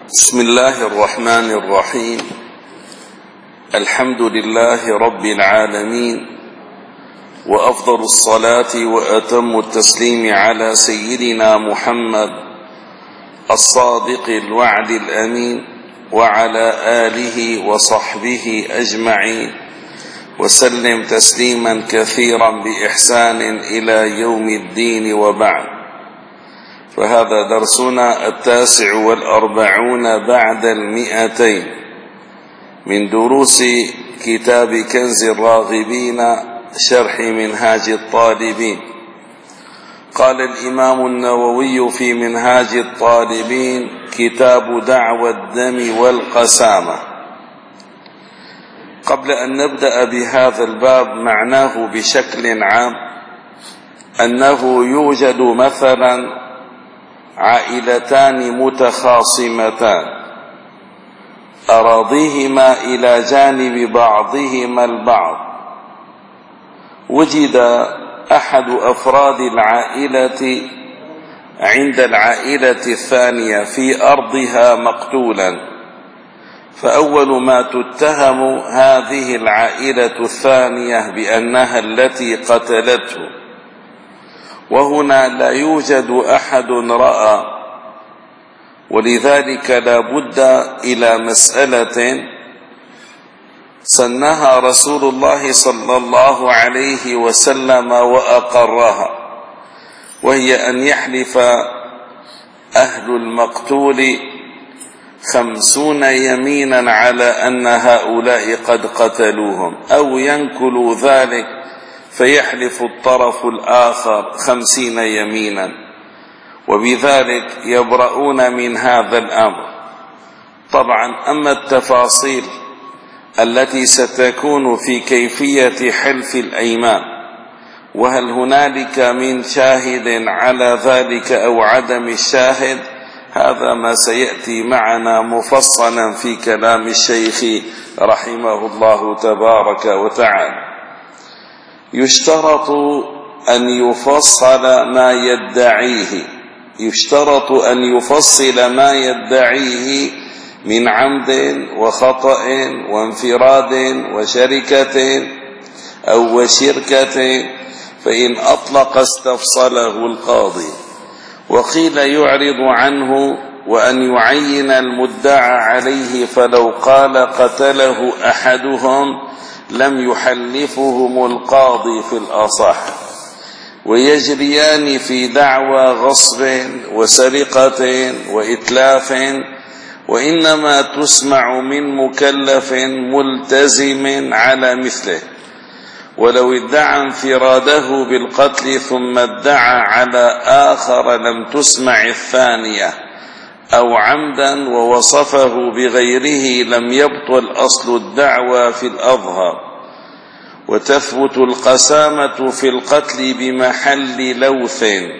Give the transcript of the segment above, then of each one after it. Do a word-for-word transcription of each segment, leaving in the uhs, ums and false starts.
بسم الله الرحمن الرحيم. الحمد لله رب العالمين، وأفضل الصلاة وأتم التسليم على سيدنا محمد الصادق الوعد الأمين، وعلى آله وصحبه أجمعين، وسلم تسليما كثيرا بإحسان إلى يوم الدين، وبعد. فهذا درسنا التاسع والأربعون بعد المئتين من دروس كتاب كنز الراغبين شرح منهاج الطالبين. قال الإمام النووي في منهاج الطالبين: كتاب دعوى الدم والقسامة. قبل أن نبدأ بهذا الباب، معناه بشكل عام أنه يوجد مثلا عائلتان متخاصمتان أراضيهما إلى جانب بعضهما البعض، وجد أحد أفراد العائلة عند العائلة الثانية في أرضها مقتولا، فأول ما تتهم هذه العائلة الثانية بأنها التي قتلته، وهنا لا يوجد أحد رأى، ولذلك لا بد إلى مسألة سنها رسول الله صلى الله عليه وسلم وأقرها، وهي أن يحلف أهل المقتول خمسون يمينا على أن هؤلاء قد قتلوهم، أو ينكلوا ذلك فيحلف الطرف الآخر خمسين يمينا، وبذلك يبرؤون من هذا الأمر. طبعا أما التفاصيل التي ستكون في كيفية حلف الأيمان، وهل هنالك من شاهد على ذلك أو عدم الشاهد، هذا ما سيأتي معنا مفصلا في كلام الشيخ رحمه الله تبارك وتعالى. يشترط أن يفصل ما يدعيه يشترط أن يفصل ما يدعيه من عمد وخطأ وانفراد وشركة أو وشركة، فإن أطلق استفصله القاضي. وقيل يعرض عنه وأن يعين المدعى عليه، فلو قال قتله أحدهم لم يحلفهم القاضي في الأصح، ويجريان في دعوى غصب وسرقة وإتلاف، وإنما تسمع من مكلف ملتزم على مثله. ولو ادعى انفراده بالقتل ثم ادعى على آخر لم تسمع الثانية، أو عمدا ووصفه بغيره لم يبطل أصل الدعوى في الأظهر. وتثبت القسامة في القتل بمحل لوث،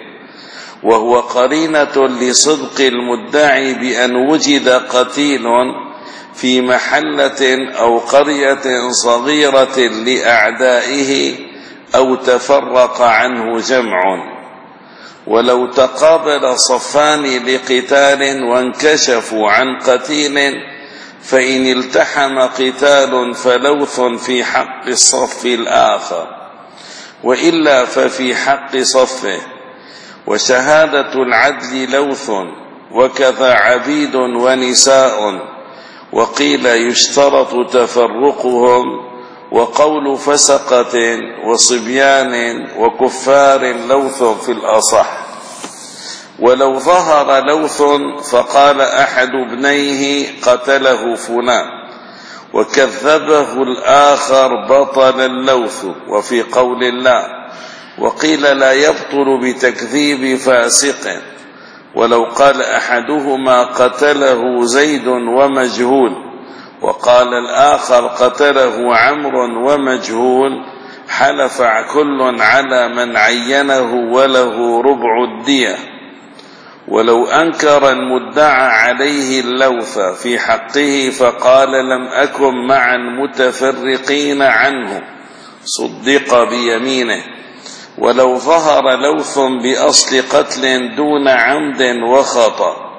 وهو قرينة لصدق المدعي بأن وجد قتيل في محلة أو قرية صغيرة لأعدائه، أو تفرق عنه جمع. ولو تقابل صفان لقتال وانكشفوا عن قتيل، فإن التحم قتال فلوث في حق الصف الآخر، وإلا ففي حق صفه. وشهادة العدل لوث، وكذا عبيد ونساء. وقيل يشترط تفرقهم، وقول فسقة وصبيان وكفار لوث في الأصح. ولو ظهر لوث فقال أحد ابنيه قتله فلان وكذبه الآخر بطل اللوث، وفي قول الله: وقيل لا يبطل بتكذيب فاسق. ولو قال أحدهما قتله زيد ومجهول، وقال الآخر قتله عمرو ومجهول، حلف كل على من عينه وله ربع الدية. ولو أنكر المدعى عليه اللوث في حقه فقال لم أكن مع المتفرقين عنه، صدق بيمينه. ولو ظهر لوث بأصل قتل دون عمد وخطأ،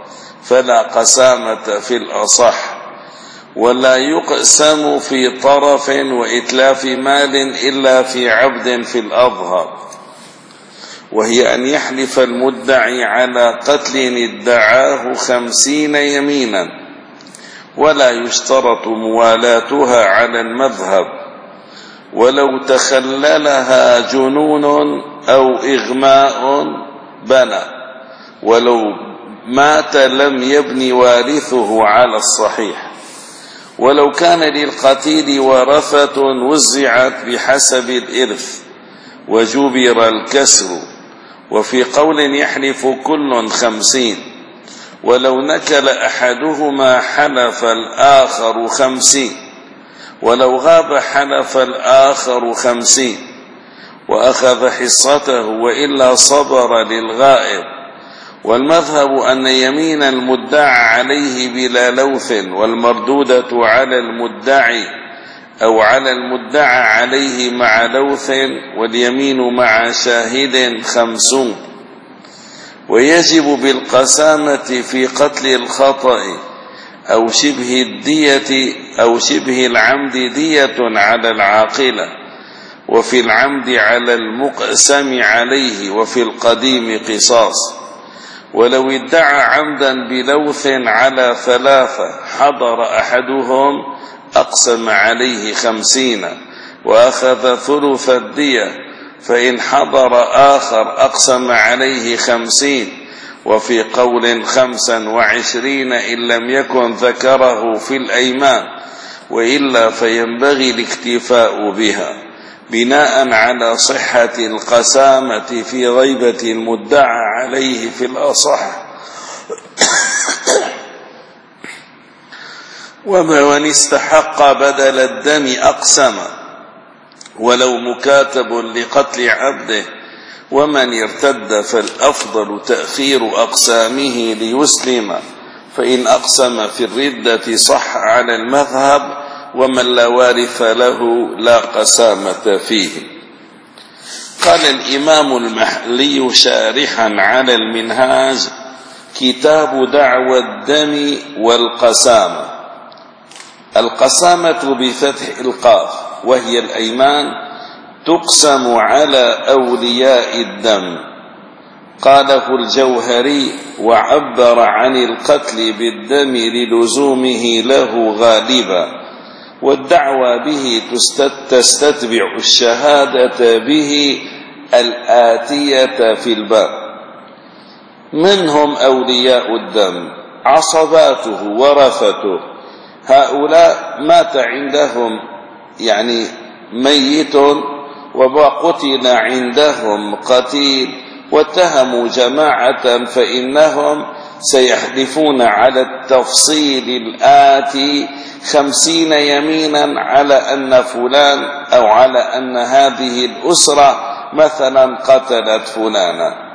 فلا قسامة في الأصح، ولا يقسم في طرف وإتلاف مال إلا في عبد في الأظهر، وهي أن يحلف المدعي على قتل ادعاه خمسين يمينا، ولا يشترط موالاتها على المذهب، ولو تخللها جنون أو إغماء بنى، ولو مات لم يبن وارثه على الصحيح، ولو كان للقتيل ورثة وزعت بحسب الإرث وجبر الكسر. وفي قول يحلف كل خمسين، ولو نكل أحدهما حلف الآخر خمسين، ولو غاب حلف الآخر خمسين وأخذ حصته وإلا صبر للغائب. والمذهب أن يمين المدعى عليه بلا لوث والمردودة على المدعي أو على المدعى عليه مع لوث، واليمين مع شاهد خمسون. ويجب بالقسامة في قتل الخطأ أو شبه الدية أو شبه العمد دية على العاقلة، وفي العمد على المقسم عليه، وفي القديم قصاص. ولو ادعى عمدا بلوث على ثلاثة حضر أحدهم أقسم عليه خمسين وأخذ ثلث الدية، فإن حضر آخر أقسم عليه خمسين، وفي قول خمسا وعشرين إن لم يكن ذكره في الأيمان، وإلا فينبغي الاكتفاء بها بناء على صحة القسامة في غيبة المدعى عليه في الأصح. ومن استحق بدل الدم أقسم، ولو مكاتب لقتل عبده. ومن ارتد فالأفضل تأخير أقسامه ليسلم، فإن أقسم في الردة صح على المذهب، ومن لا وارث له لا قسامة فيه. قال الإمام المحلي شارحا على المنهاج: كتاب دعوى الدم والقسامة. القسامة بفتح القاف، وهي الأيمان، تقسم على أولياء الدم. قاله الجوهري: وعبر عن القتل بالدم للزومه له غالبا، والدعوى به تستتبع الشهادة به الآتية في الباب. منهم أولياء الدم عصباته ورثته، هؤلاء مات عندهم يعني ميت وقتل عندهم قتيل، واتهموا جماعة، فإنهم سيحلفون على التفصيل الآتي خمسين يمينا على أن فلان أو على أن هذه الأسرة مثلا قتلت فلانا.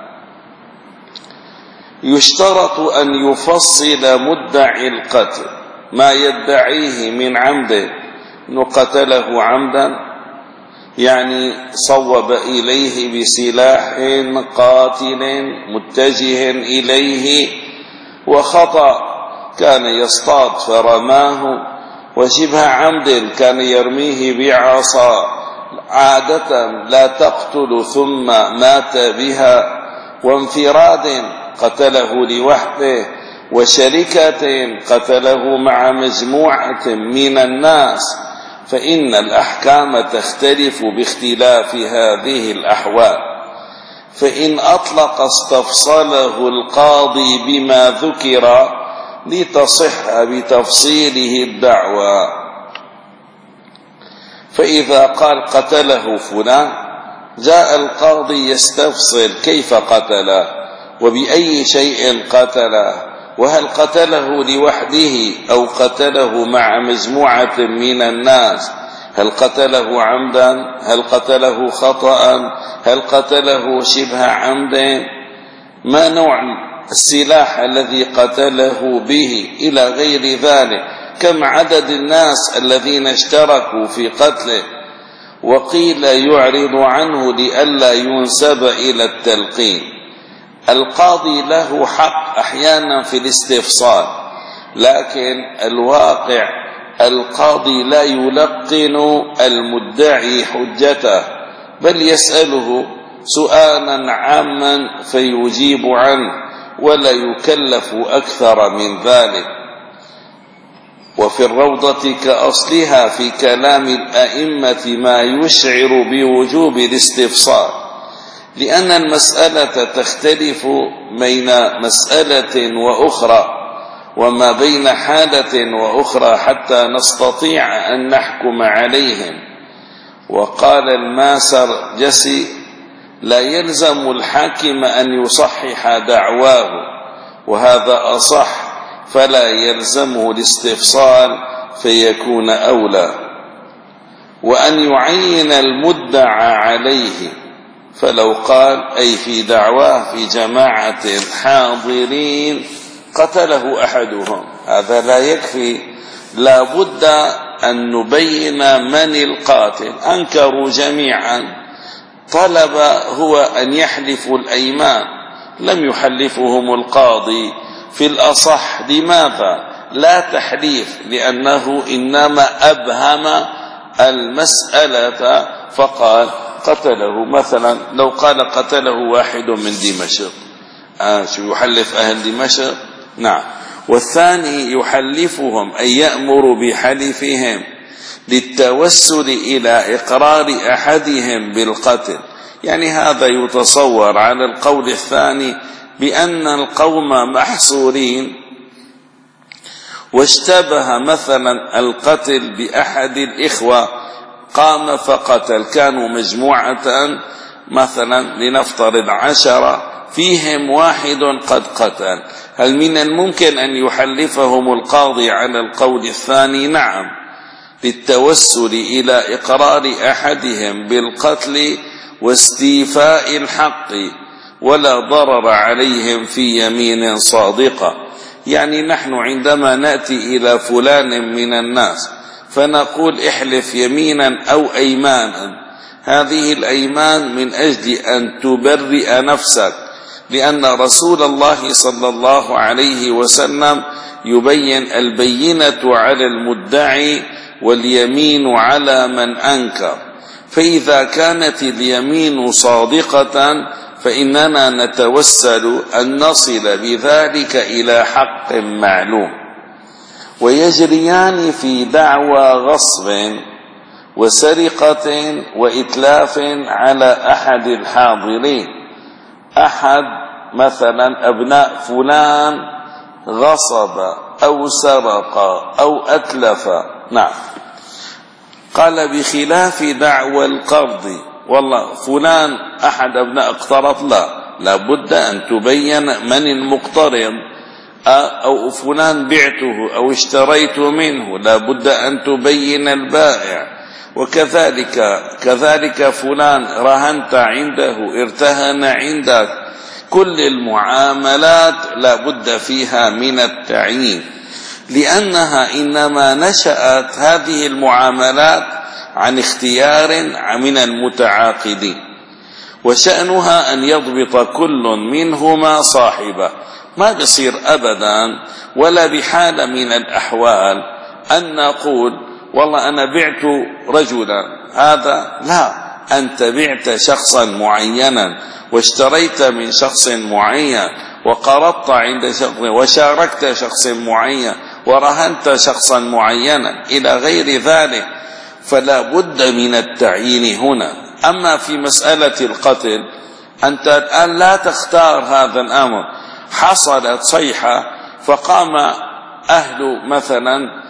يشترط أن يفصل مدعي القتل ما يدعيه من عمده، قتله عمدا يعني صوب إليه بسلاح قاتل متجه إليه، وخطأ كان يصطاد فرماه، وشبه عمد كان يرميه بعصا عادة لا تقتل ثم مات بها، وانفراد قتله لوحده، وشركة قتله مع مجموعة من الناس، فإن الأحكام تختلف باختلاف هذه الأحوال. فإن أطلق استفصله القاضي بما ذكر لتصح بتفصيله الدعوى. فإذا قال قتله فلان، جاء القاضي يستفصل كيف قتله وبأي شيء قتله، وهل قتله لوحده أو قتله مع مجموعة من الناس، هل قتله عمدا، هل قتله خطأ، هل قتله شبه عمد، ما نوع السلاح الذي قتله به، إلى غير ذلك، كم عدد الناس الذين اشتركوا في قتله. وقيل يعرض عنه لئلا ينسب إلى التلقين. القاضي له حق أحيانا في الاستفصال، لكن الواقع القاضي لا يلقن المدعي حجته، بل يسأله سؤالا عاما فيجيب عنه ولا يكلف أكثر من ذلك. وفي الروضة كأصلها في كلام الأئمة ما يشعر بوجوب الاستفصال، لأن المسألة تختلف بين مسألة وأخرى وما بين حالة وأخرى حتى نستطيع أن نحكم عليهم. وقال الماسرجسي: لا يلزم الحاكم أن يصحح دعواه، وهذا أصح، فلا يلزمه الاستفصال فيكون أولى. وأن يعين المدعى عليه، فلو قال أي في دعواه في جماعة حاضرين قتله أحدهم، هذا لا يكفي، لا بد أن نبين من القاتل. أنكروا جميعا، طلب هو أن يحلفوا الأيمان، لم يحلفهم القاضي في الأصح. لماذا؟ لا تحليف، لأنه إنما أبهم المسألة فقال قتله. مثلا لو قال قتله واحد من دمشق، آه شو يحلف أهل دمشق؟ نعم. والثاني يحلفهم أي يأمر بحلفهم للتوسل إلى إقرار أحدهم بالقتل، يعني هذا يتصور على القول الثاني بأن القوم محصورين، واشتبه مثلا القتل بأحد الإخوة قام فقتل، كانوا مجموعة مثلا لنفترض عشرة، فيهم واحد قد قتل، هل من الممكن أن يحلفهم القاضي على القول الثاني؟ نعم، للتوسل إلى إقرار أحدهم بالقتل واستيفاء الحق، ولا ضرر عليهم في يمين صادقة. يعني نحن عندما نأتي إلى فلان من الناس فنقول احلف يمينا أو أيمانا، هذه الأيمان من أجل أن تبرئ نفسك، لأن رسول الله صلى الله عليه وسلم يبين البينة على المدعي واليمين على من أنكر، فإذا كانت اليمين صادقة فإننا نتوسل أن نصل بذلك إلى حق معلوم. ويجريان في دعوى غصب وسرقة وإتلاف على أحد الحاضرين. أحد مثلا أبناء فلان غصب أو سرق أو أتلف، نعم. قال بخلاف دعوى القرض، والله فلان أحد أبناء اقترض، لا لابد أن تبين من المقترض، أو فلان بعته أو اشتريت منه، لابد أن تبين البائع. وكذلك كذلك فلان رهنت عنده، ارتهن عندك، كل المعاملات لابد فيها من التعيين، لأنها إنما نشأت هذه المعاملات عن اختيار من المتعاقدين، وشأنها أن يضبط كل منهما صاحبه. ما بصير أبدا ولا بحال من الأحوال أن نقول والله أنا بعت رجلا، هذا لا، أنت بعت شخصا معينا واشتريت من شخص معين وقرضت عند شخص وشاركت شخص معين ورهنت شخصا معينا إلى غير ذلك، فلا بد من التعيين هنا. أما في مسألة القتل أنت الآن لا تختار هذا الأمر، حصلت صيحة فقام أهل مثلا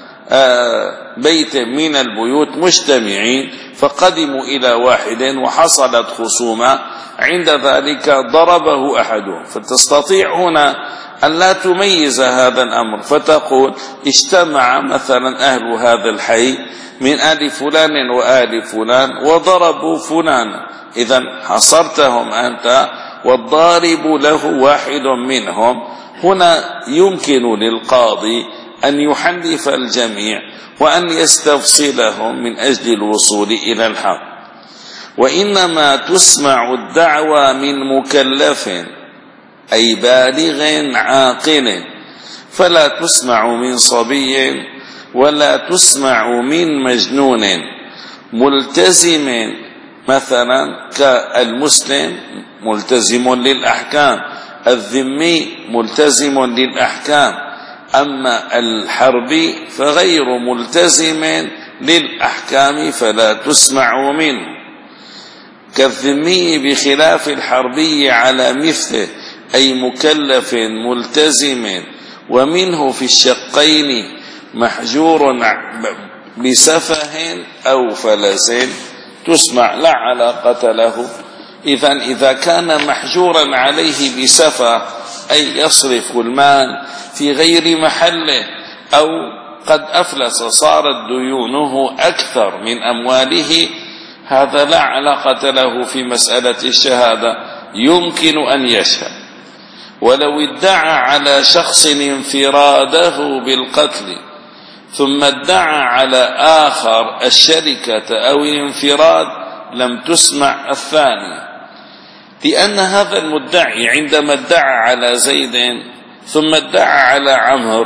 بيت من البيوت مجتمعين فقدموا إلى واحد وحصلت خصومة، عند ذلك ضربه أحدهم، فتستطيع هنا أن لا تميز هذا الأمر، فتقول اجتمع مثلا أهل هذا الحي من آل فلان وآل فلان وضربوا فلانا، إذن حصرتهم أنت والضارب له واحد منهم. هنا يمكن للقاضي أن يحلف الجميع وأن يستفصلهم من أجل الوصول إلى الحق. وإنما تسمع الدعوى من مكلف أي بالغ عاقل، فلا تسمع من صبي ولا تسمع من مجنون. ملتزم مثلا كالمسلم ملتزم للأحكام، الذمي ملتزم للأحكام، أما الحربي فغير ملتزم للأحكام فلا تسمع منه. كالذمي بخلاف الحربي على مثله، أي مكلف ملتزم، ومنه في الشقين محجور بسفه أو فلس تسمع لا علاقة له. إذن إذا كان محجورا عليه بسفه أي يصرف المال في غير محله، أو قد أفلس صارت ديونه أكثر من أمواله، هذا لا علاقة له في مسألة الشهادة، يمكن أن يشهد. ولو ادعى على شخص انفراده بالقتل ثم ادعى على آخر الشركة أو الانفراد لم تسمع الثانية، لأن هذا المدعي عندما ادعى على زيد ثم ادعى على عمرو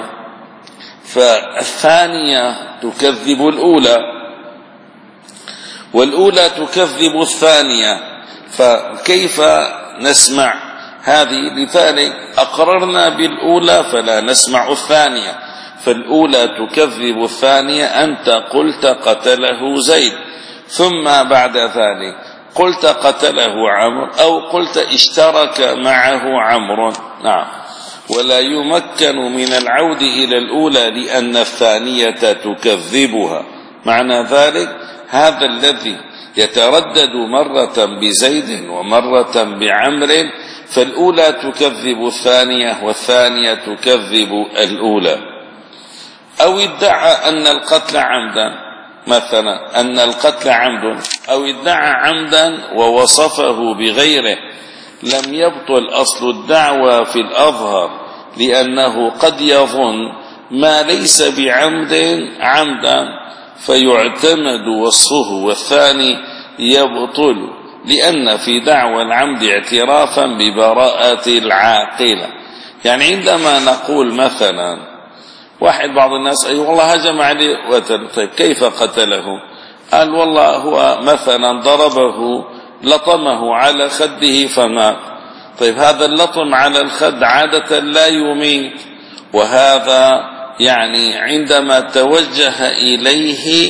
فالثانية تكذب الأولى والأولى تكذب الثانية، فكيف نسمع هذه؟ لذلك أقررنا بالأولى فلا نسمع الثانية، فالأولى تكذب الثانية. أنت قلت قتله زيد، ثم بعد ذلك قلت قتله عمرو أو قلت اشترك معه عمرو، نعم، ولا يمكن من العود إلى الأولى لأن الثانية تكذبها. معنى ذلك هذا الذي يتردد مرة بزيد ومرة بعمر، فالأولى تكذب الثانية والثانية تكذب الأولى. أو ادعى أن القتل عمدا، مثلا أن القتل عمد، أو ادعى عمدا ووصفه بغيره، لم يبطل أصل الدعوى في الأظهر، لأنه قد يظن ما ليس بعمد عمدا فيعتمد وصفه، والثاني يبطل، لأن في دعوى العمد اعترافا ببراءة العاقلة. يعني عندما نقول مثلا واحد، بعض الناس أي والله هجم عليه وقتل، طيب كيف قتله؟ قال والله هو مثلا ضربه لطمه على خده فمات. طيب هذا اللطم على الخد عادة لا يميت، وهذا يعني عندما توجه إليه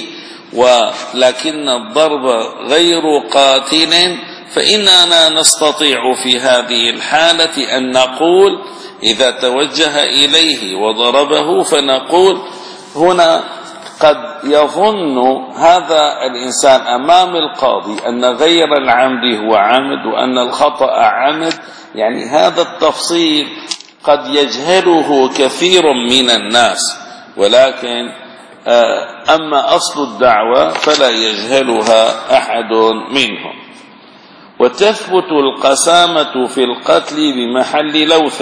ولكن الضرب غير قاتل، فإننا نستطيع في هذه الحالة أن نقول إذا توجه إليه وضربه فنقول هنا قد يظن هذا الإنسان أمام القاضي أن غير العمد هو عمد وأن الخطأ عمد، يعني هذا التفصيل قد يجهله كثير من الناس، ولكن أما أصل الدعوة فلا يجهلها أحد منهم. وتثبت القسامة في القتل بمحل لوث،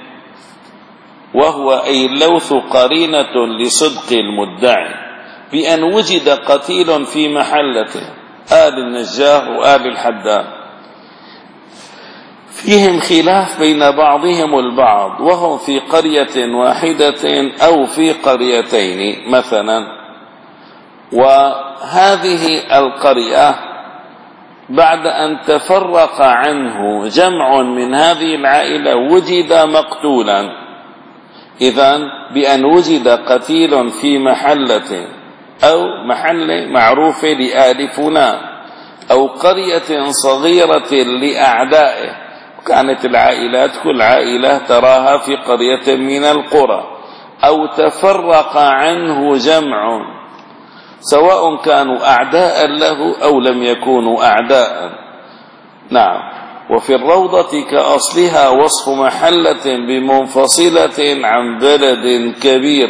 وهو أي اللوث قرينة لصدق المدعي، بأن وجد قتيل في محلته، آل النجار وآل الحداد، فيهم خلاف بين بعضهم البعض، وهم في قرية واحدة أو في قريتين مثلا، وهذه القرية بعد أن تفرق عنه جمع من هذه العائلة وجد مقتولا. إذن بأن وجد قتيل في محلة أو محل معروف لآل فلان أو قرية صغيرة لأعدائه، كانت العائلات كل عائلة تراها في قرية من القرى، أو تفرق عنه جمع سواء كانوا أعداء له أو لم يكونوا أعداء. نعم. وفي الروضة كأصلها وصف محلة بمنفصلة عن بلد كبير.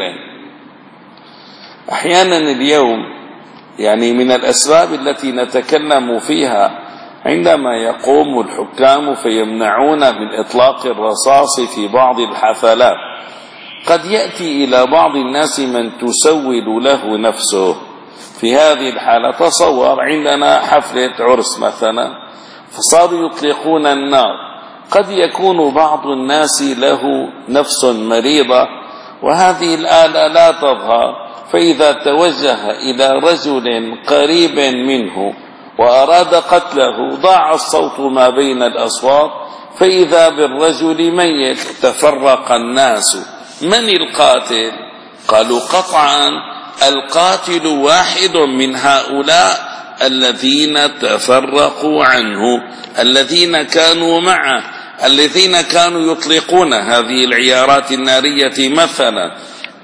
أحيانا اليوم يعني من الأسباب التي نتكلم فيها عندما يقوم الحكام فيمنعون من إطلاق الرصاص في بعض الحفلات، قد يأتي إلى بعض الناس من تسول له نفسه. في هذه الحالة تصور عندنا حفلة عرس مثلا، فصاروا يطلقون النار، قد يكون بعض الناس له نفس مريضة وهذه الآلة لا تظهر، فإذا توجه إلى رجل قريب منه وأراد قتله ضاع الصوت ما بين الأصوات، فإذا بالرجل ميت. تفرق الناس، من القاتل؟ قالوا قطعا القاتل واحد من هؤلاء الذين تفرقوا عنه، الذين كانوا معه، الذين كانوا يطلقون هذه العيارات النارية مثلا.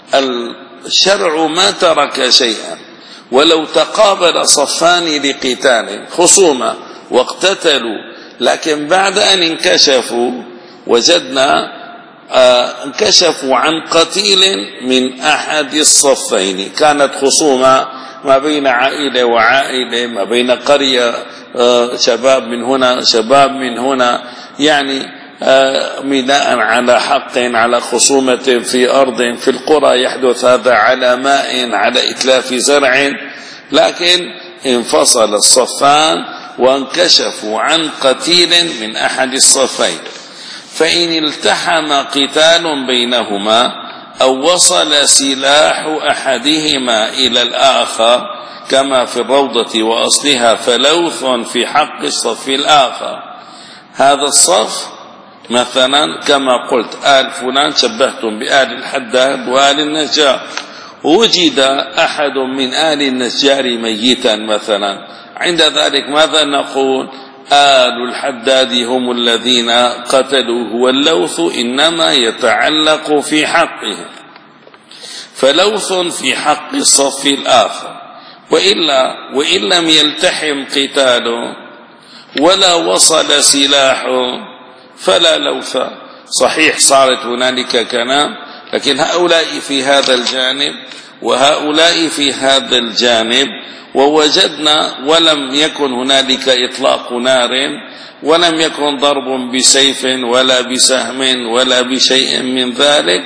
الشرع ما ترك شيئا، ولو تقابل صفان لقتال خصومة واقتتلوا، لكن بعد أن انكشفوا وجدنا آه انكشفوا عن قتيل من أحد الصفين، كانت خصومة ما بين عائلة وعائلة، ما بين قرية آه شباب من هنا شباب من هنا، يعني آه بناء على حق على خصومة في أرض. في القرى يحدث هذا على ماء على إتلاف زرع، لكن انفصل الصفان وانكشفوا عن قتيل من أحد الصفين، فإن التحم قتال بينهما أو وصل سلاح أحدهما إلى الآخر كما في الروضة وأصلها فلوث في حق الصف الآخر. هذا الصف مثلا كما قلت آل فلان شبهتم بآل الحداد وآل النجار، وجد أحد من آل النجار ميتا مثلا، عند ذلك ماذا نقول؟ آل الحداد هم الذين قتلوه، واللوث إنما يتعلق في حقه، فلوث في حق الصف الآخر. وإلا وإن لم يلتحم قتاله ولا وصل سلاحه فلا لوث. صحيح صارت هنالك كلام، لكن هؤلاء في هذا الجانب وهؤلاء في هذا الجانب، ووجدنا ولم يكن هنالك إطلاق نار، ولم يكن ضرب بسيف ولا بسهم ولا بشيء من ذلك،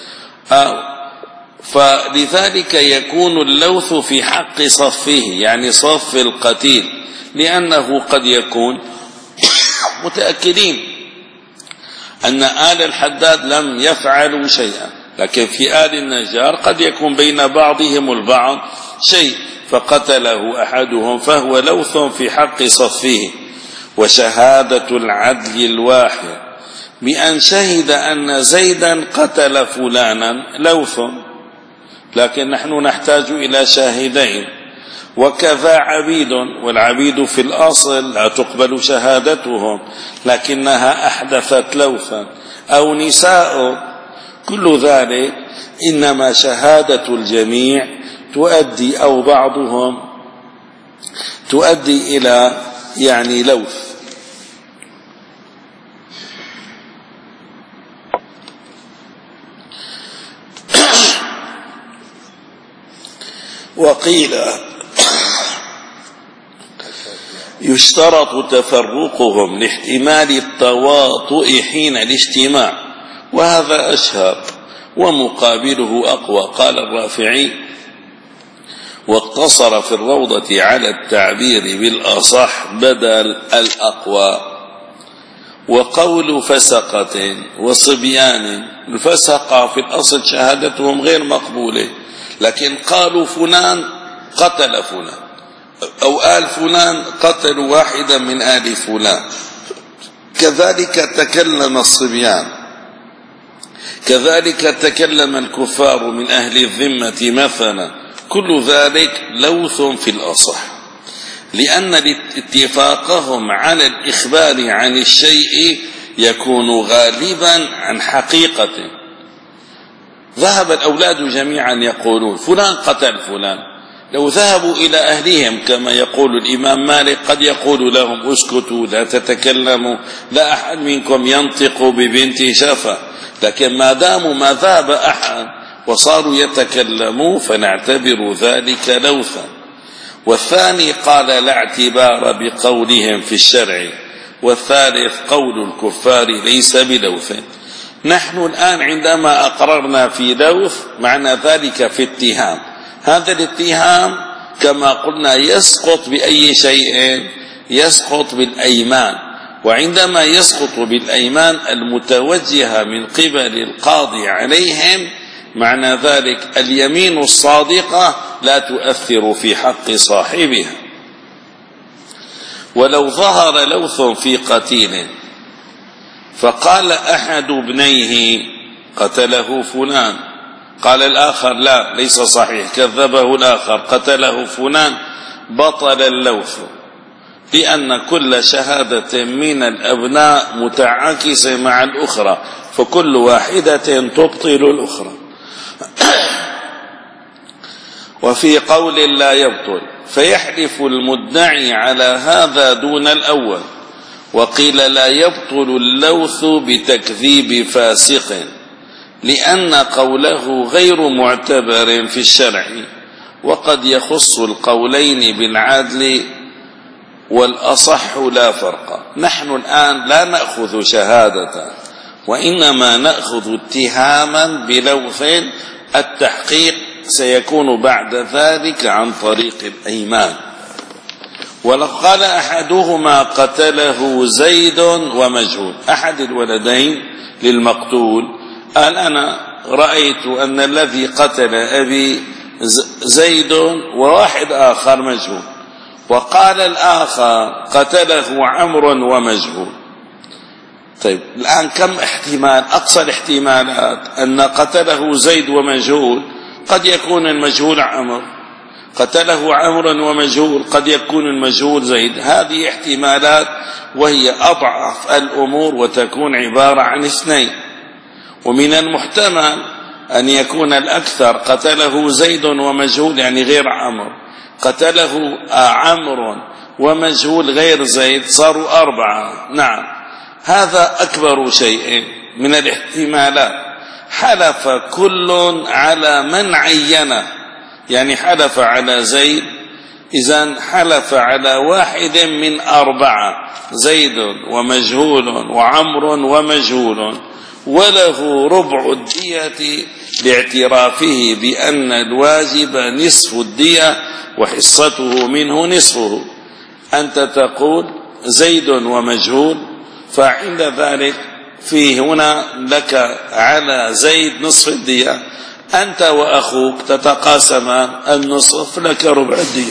فلذلك يكون اللوث في حق صفه، يعني صف القتيل، لأنه قد يكون متأكدين أن آل الحداد لم يفعلوا شيئا، لكن في آل النجار قد يكون بين بعضهم البعض شيء فقتله أحدهم، فهو لوث في حق صفه. وشهادة العدل الواحد بأن شهد أن زيدا قتل فلانا لوث، لكن نحن نحتاج إلى شاهدين. وكذا عبيد، والعبيد في الأصل لا تقبل شهادتهم لكنها أحدثت لوثا، أو نساء، كل ذلك إنما شهادة الجميع تؤدي أو بعضهم تؤدي إلى يعني لوث. وقيل يشترط تفرقهم لاحتمال التواطؤ حين الاجتماع، وهذا أشهر ومقابله أقوى. قال الرافعي: واقتصر في الروضة على التعبير بالأصح بدل الأقوى. وقول فسقة وصبيان، الفسقة في الأصل شهادتهم غير مقبولة، لكن قالوا فلان قتل فلان، أو آل فلان قتلوا واحدا من آل فلان. كذلك تكلم الصبيان، كذلك تكلم الكفار من أهل الذمة مثلا، كل ذلك لوث في الأصح، لأن اتفاقهم على الإخبار عن الشيء يكون غالبا عن حقيقته. ذهب الأولاد جميعا يقولون فلان قتل فلان، لو ذهبوا إلى أهلهم كما يقول الإمام مالك قد يقول لهم: اسكتوا لا تتكلموا، لا أحد منكم ينطق ببنت شفا، لكن ما داموا ما ذهب أحد وصاروا يتكلموا فنعتبر ذلك لوثا. والثاني قال: لا اعتبار بقولهم في الشرع. والثالث قول الكفار ليس بلوث. نحن الآن عندما أقررنا في لوث معنى ذلك في اتهام، هذا الاتهام كما قلنا يسقط بأي شيء؟ يسقط بالأيمان، وعندما يسقط بالأيمان المتوجهة من قبل القاضي عليهم معنى ذلك اليمين الصادقة لا تؤثر في حق صاحبها. ولو ظهر لوث في قتيل فقال أحد ابنيه قتله فلان، قال الآخر لا ليس صحيح كذبه الآخر قتله فلان، بطل اللوث، لأن كل شهادة من الأبناء متعاكسة مع الأخرى، فكل واحدة تبطل الأخرى. وفي قول لا يبطل فيحلف المدعي على هذا دون الأول. وقيل لا يبطل اللوث بتكذيب فاسق، لأن قوله غير معتبر في الشرع، وقد يخص القولين بالعدل والأصح لا فرق. نحن الآن لا نأخذ شهادة، وإنما نأخذ اتهاما بلوث، التحقيق سيكون بعد ذلك عن طريق الأيمان. ولو قال أحدهما قتله زيد ومجهول، أحد الولدين للمقتول قال أنا رأيت أن الذي قتل أبي زيد وواحد آخر مجهول، وقال الآخر قتله عمرو ومجهول. طيب الآن كم احتمال؟ أقصى الاحتمالات أن قتله زيد ومجهول، قد يكون المجهول عمرو، قتله عمرو ومجهول، قد يكون المجهول زيد. هذه احتمالات وهي أضعف الأمور، وتكون عبارة عن اثنين. ومن المحتمل أن يكون الأكثر قتله زيد ومجهول يعني غير عمرو، قتله عمرو ومجهول غير زيد، صاروا أربعة. نعم هذا أكبر شيء من الاحتمالات. حلف كل على من عينه، يعني حلف على زيد، إذن حلف على واحد من أربعة، زيد ومجهول وعمر ومجهول، وله ربع الدية لاعترافه بأن الواجب نصف الدية وحصته منه نصفه. أنت تقول زيد ومجهول، فعند ذلك في هنا لك على زيد نصف الدية، أنت وأخوك تتقاسمان النصف، لك ربع الدية.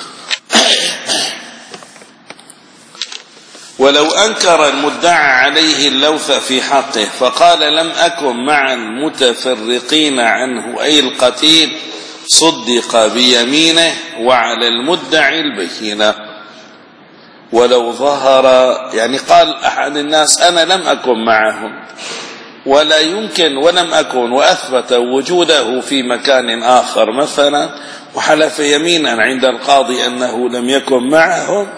ولو أنكر المدعى عليه اللوث في حقه فقال لم أكن مع المتفرقين عنه أي القتيل، صدق بيمينه وعلى المدعي البينة. ولو ظهر، يعني قال أحد الناس أنا لم أكن معهم ولا يمكن ولم أكن، وأثبت وجوده في مكان آخر مثلا، وحلف يمينا عند القاضي أنه لم يكن معهم.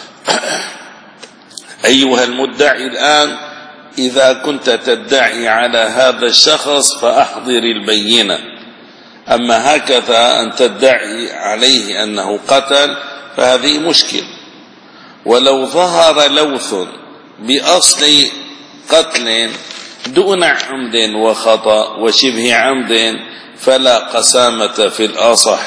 أيها المدعي الآن إذا كنت تدعي على هذا الشخص فأحضر البينة، أما هكذا أن تدعي عليه أنه قتل فهذه مشكل. ولو ظهر لوث بأصل قتل دون عمد وخطأ وشبه عمد فلا قسامة في الأصح،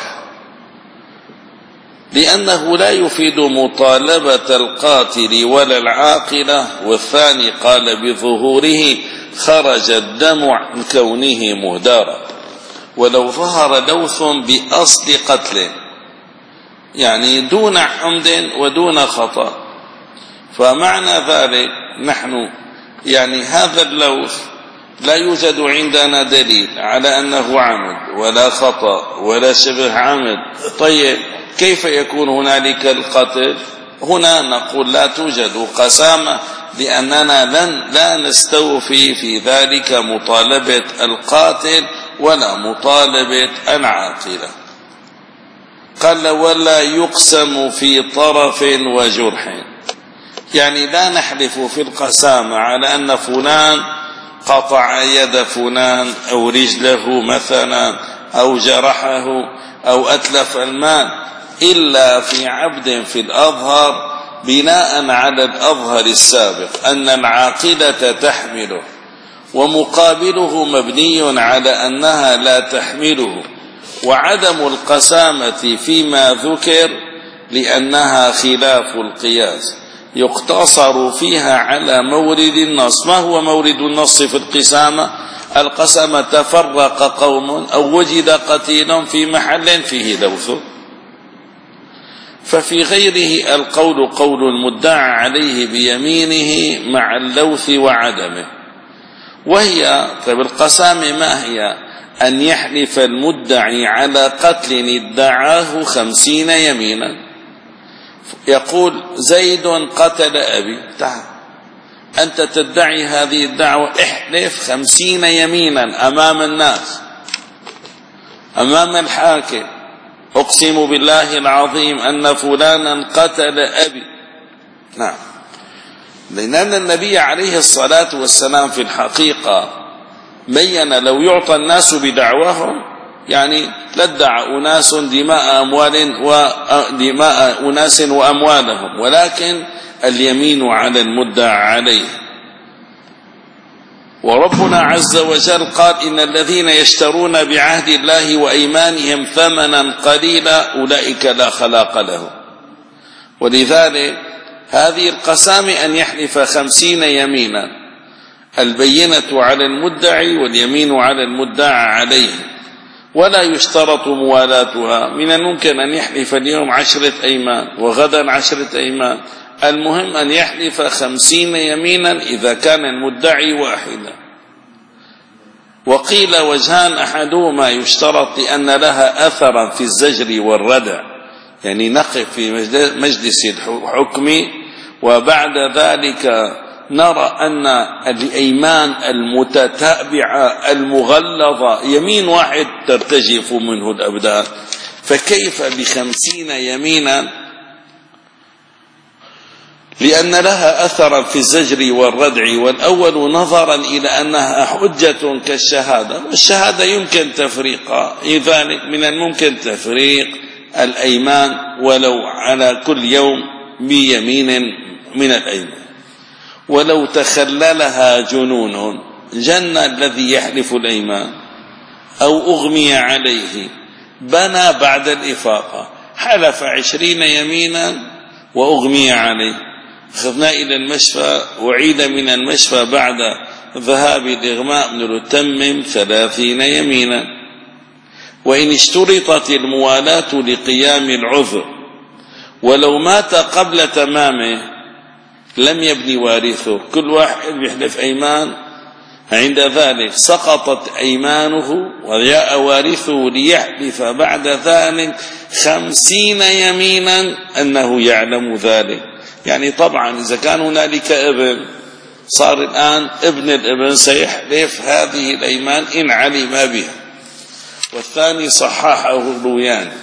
لأنه لا يفيد مطالبة القاتل ولا العاقلة. والثاني قال بظهوره خرج الدم عن كونه مهدارا. ولو ظهر لوث بأصل قتل يعني دون عمد ودون خطأ، فمعنى ذلك نحن يعني هذا اللوث لا يوجد عندنا دليل على أنه عمد ولا خطأ ولا شبه عمد. طيب كيف يكون هنالك القتل؟ هنا نقول لا توجد قسامة، لأننا لن لا نستوفي في ذلك مطالبة القاتل ولا مطالبة العاقلة. قال ولا يقسم في طرف وجرح، يعني لا نحلف في القسامة على أن فلان قطع يد فلان أو رجله مثلا أو جرحه أو أتلف المال، إلا في عبد في الأظهر بناء على الأظهر السابق أن العاقلة تحمله، ومقابله مبني على أنها لا تحمله. وعدم القسامة فيما ذكر لأنها خلاف القياس، يقتصر فيها على مورد النص. ما هو مورد النص في القسامة؟ القسم تفرق قوم أو وجد قتيل في محل فيه لوث، ففي غيره القول قول المدعى عليه بيمينه مع اللوث وعدمه. وهي بالقسام ما هي؟ أن يحلف المدعي على قتل ادعاه خمسين يمينا، يقول زيد قتل أبي، تعال أنت تدعي هذه الدعوة، احلف خمسين يمينا أمام الناس أمام الحاكم، أقسم بالله العظيم أن فلانا قتل أبي. نعم، لأن النبي عليه الصلاة والسلام في الحقيقة بين لو يعطى الناس بدعواهم، يعني لادعى أناس دماء أموال ودماء أناس وأموالهم، ولكن اليمين على المدعى عليه. وربنا عز وجل قال إن الذين يشترون بعهد الله وأيمانهم ثمنا قليلا أولئك لا خلاق لهم. ولذلك هذه القسام أن يحلف خمسين يمينا، البينة على المدعي واليمين على المدعى عليه، ولا يشترط موالاتها. من الممكن أن يحلف اليوم عشرة أيمان وغدا عشرة أيمان، المهم أن يحلف خمسين يمينا إذا كان المدعي واحدا. وقيل وجهان، أحدهما يشترط لأن لها أثرا في الزجر والردع، يعني نقف في مجلس الحكم وبعد ذلك نرى أن الأيمان المتتابعة المغلظة يمين واحد ترتجف منه الأبدان، فكيف بخمسين يمينا؟ لأن لها أثرا في الزجر والردع، والأول نظرا إلى أنها حجة كالشهادة، والشهادة يمكن تفريقها، لذلك من الممكن تفريق الأيمان ولو على كل يوم بيمين من الأيمان. ولو تخللها جنون، جن الذي يحلف الأيمان أو أغمي عليه، بنى بعد الإفاقة، حلف عشرين يمينا وأغمي عليه، خذنا إلى المشفى وعيد من المشفى بعد ذهاب الإغماء من التمم ثلاثين يمينا. وإن اشترطت الموالاة لقيام العذر، ولو مات قبل تمامه لم يبني وارثه، كل واحد يحلف أيمان، عند ذلك سقطت أيمانه وجاء وارثه ليحلف بعد ذلك خمسين يمينا أنه يعلم ذلك. يعني طبعا إذا كان هنالك ابن، صار الآن ابن الابن سيحلف هذه الأيمان إن علم بها، والثاني صححه الروياني.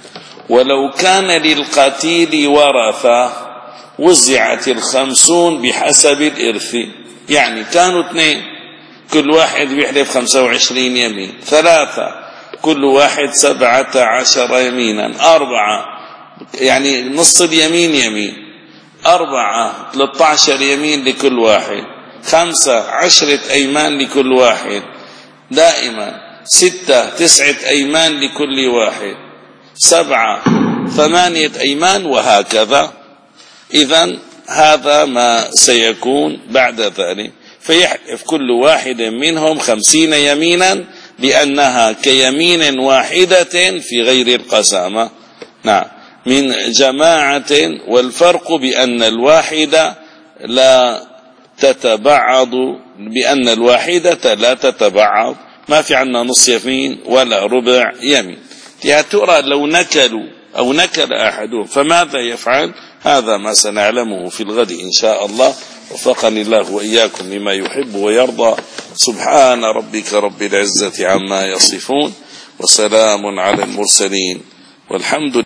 ولو كان للقتيل ورثة وزعت الخمسون بحسب الإرث، يعني كانوا اثنين كل واحد يحلف خمسة وعشرين يمين، ثلاثة كل واحد سبعة عشر يمينا، أربعة يعني نص اليمين يمين، أربعة ثلاثة عشر يمين لكل واحد، خمسة عشرة أيمان لكل واحد دائما، ستة تسعة أيمان لكل واحد، سبعة ثمانية أيمان، وهكذا. إذن هذا ما سيكون بعد ذلك، فيحلف كل واحد منهم خمسين يمينا لأنها كيمين واحدة في غير القسامة. نعم، من جماعة، والفرق بأن الواحدة لا تتبعض، بأن الواحدة لا تتبعض، ما في عنا نص يمين ولا ربع يمين. يا ترى لو نكلوا أو نكل أحدهم فماذا يفعل؟ هذا ما سنعلمه في الغد إن شاء الله. وفقني الله وإياكم لما يحب ويرضى. سبحان ربك رب العزة عما يصفون، وسلام على المرسلين، والحمد لله.